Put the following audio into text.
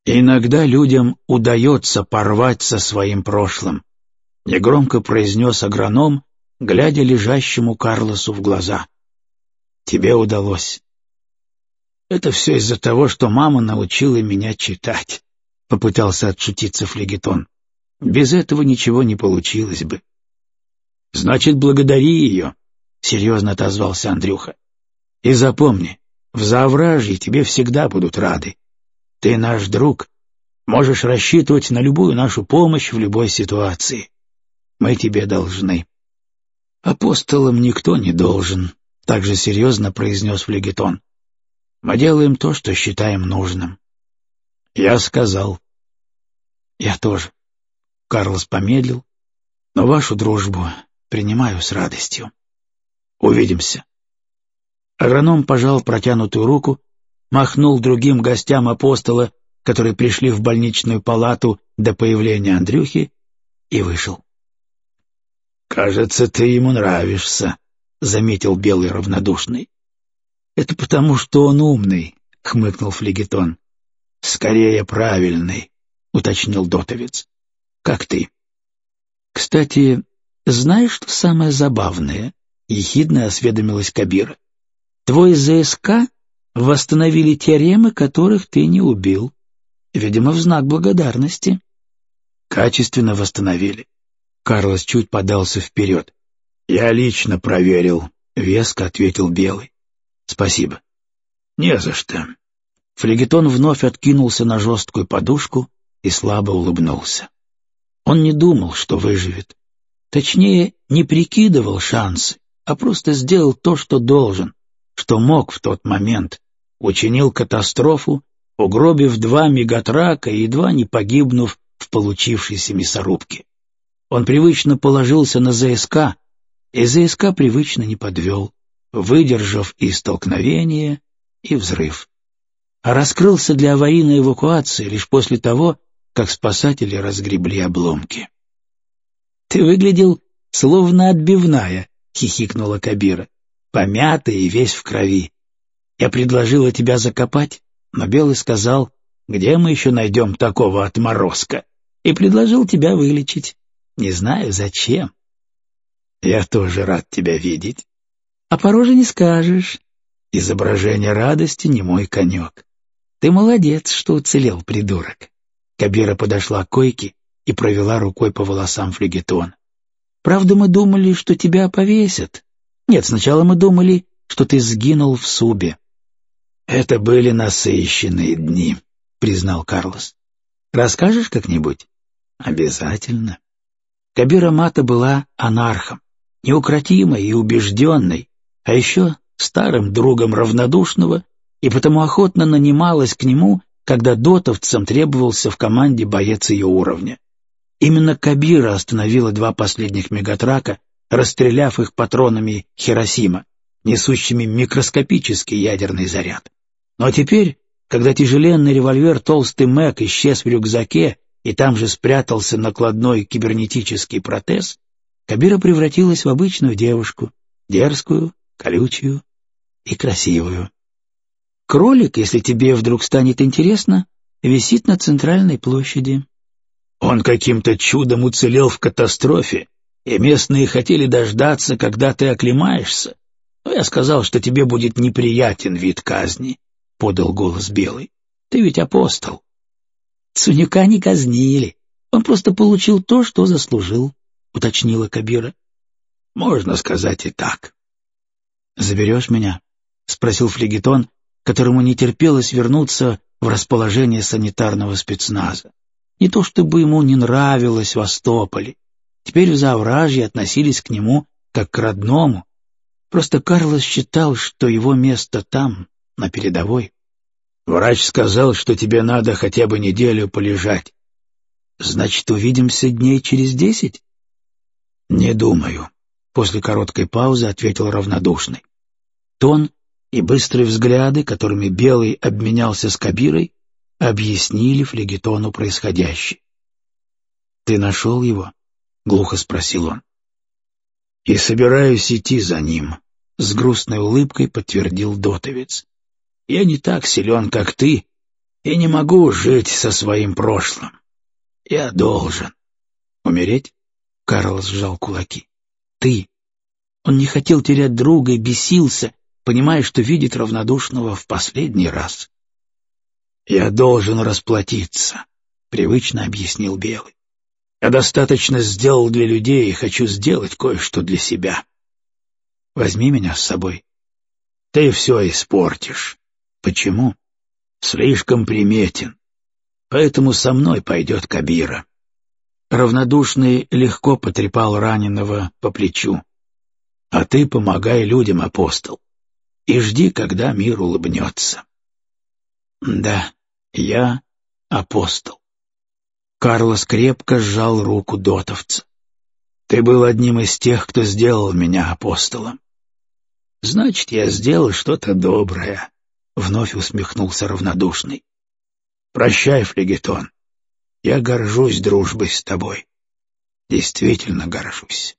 «Иногда людям удается порвать со своим прошлым», — негромко произнес агроном, глядя лежащему Карлосу в глаза. «Тебе удалось». «Это все из-за того, что мама научила меня читать», — попытался отшутиться флегетон. «Без этого ничего не получилось бы». «Значит, благодари ее», — серьезно отозвался Андрюха. «И запомни, в Заовражье тебе всегда будут рады. Ты наш друг, можешь рассчитывать на любую нашу помощь в любой ситуации. Мы тебе должны». «Апостолам никто не должен», — также серьезно произнес флегетон. «Мы делаем то, что считаем нужным». «Я сказал». «Я тоже». Карлос помедлил. «Но вашу дружбу принимаю с радостью. Увидимся». Агроном пожал протянутую руку, махнул другим гостям апостола, которые пришли в больничную палату до появления Андрюхи, и вышел. «Кажется, ты ему нравишься», — заметил Белый равнодушный. «Это потому, что он умный», — хмыкнул флегетон. «Скорее правильный», — уточнил дотовец. «Как ты?» «Кстати, знаешь, что самое забавное?» — ехидно осведомилась Кабира. «Твой ЗСК восстановили теоремы, которых ты не убил. Видимо, в знак благодарности». «Качественно восстановили». Карлос чуть подался вперед. «Я лично проверил», — веско ответил Белый. «Спасибо». «Не за что». Флегетон вновь откинулся на жесткую подушку и слабо улыбнулся. Он не думал, что выживет. Точнее, не прикидывал шансы, а просто сделал то, что должен, что мог в тот момент. Учинил катастрофу, угробив 2 мегатрака и едва не погибнув в получившейся мясорубке. Он привычно положился на ЗСК, и ЗСК привычно не подвел, выдержав и столкновение, и взрыв. А раскрылся для аварийной эвакуации лишь после того, как спасатели разгребли обломки. «Ты выглядел словно отбивная», — хихикнула Кабира, «помятый и весь в крови. Я предложила тебя закопать, но Белый сказал, где мы еще найдем такого отморозка, и предложил тебя вылечить. Не знаю, зачем». «Я тоже рад тебя видеть». «А по роже не скажешь. Изображение радости не мой конек. Ты молодец, что уцелел, придурок». Кабира подошла к койке и провела рукой по волосам флегетона. «Правда, мы думали, что тебя повесят. Нет, сначала мы думали, что ты сгинул в Субе». «Это были насыщенные дни», — признал Карлос. «Расскажешь как-нибудь?» «Обязательно». Кабира Мата была анархом, неукротимой и убежденной, а еще старым другом равнодушного, и потому охотно нанималась к нему, когда дотовцам требовался в команде боец ее уровня. Именно Кабира остановила 2 последних мегатрака, расстреляв их патронами Хиросима, несущими микроскопический ядерный заряд. Но теперь, когда тяжеленный револьвер «Толстый Мэг» исчез в рюкзаке и там же спрятался накладной кибернетический протез, Кабира превратилась в обычную девушку, дерзкую, колючую и красивую. Кролик, если тебе вдруг станет интересно, висит на центральной площади. Он каким-то чудом уцелел в катастрофе, и местные хотели дождаться, когда ты оклемаешься. Но я сказал, что тебе будет неприятен вид казни, — подал голос Белый. Ты ведь апостол. Цунюка не казнили, он просто получил то, что заслужил, — уточнила Кабира. Можно сказать и так. Заберешь меня? — спросил флегетон, которому не терпелось вернуться в расположение санитарного спецназа. Не то чтобы ему не нравилось в Остополе. Теперь в Заовражье относились к нему как к родному. Просто Карлос считал, что его место там, на передовой. Врач сказал, что тебе надо хотя бы неделю полежать. Значит, увидимся дней через 10? Не думаю. После короткой паузы ответил равнодушный. Тон и быстрые взгляды, которыми Белый обменялся с Кабирой, объяснили флегетону происходящее. «Ты нашел его?» — глухо спросил он. «И собираюсь идти за ним», — с грустной улыбкой подтвердил дотовец. «Я не так силен, как ты, и не могу жить со своим прошлым. Я должен. Умереть? Карлос сжал кулаки. Ты. Он не хотел терять друга и бесился, понимая, что видит равнодушного в последний раз. «Я должен расплатиться», — привычно объяснил Белый. «Я достаточно сделал для людей и хочу сделать кое-что для себя. Возьми меня с собой. Ты все испортишь. Почему? Слишком приметен. Поэтому со мной пойдет Кабира». Равнодушный легко потрепал раненого по плечу. «А ты помогай людям, апостол, и жди, когда мир улыбнется». «Да, я апостол». Карлос крепко сжал руку дотовца. «Ты был одним из тех, кто сделал меня апостолом. Значит, я сделал что-то доброе», — вновь усмехнулся равнодушный. «Прощай, Флегетон. Я горжусь дружбой с тобой. Действительно горжусь».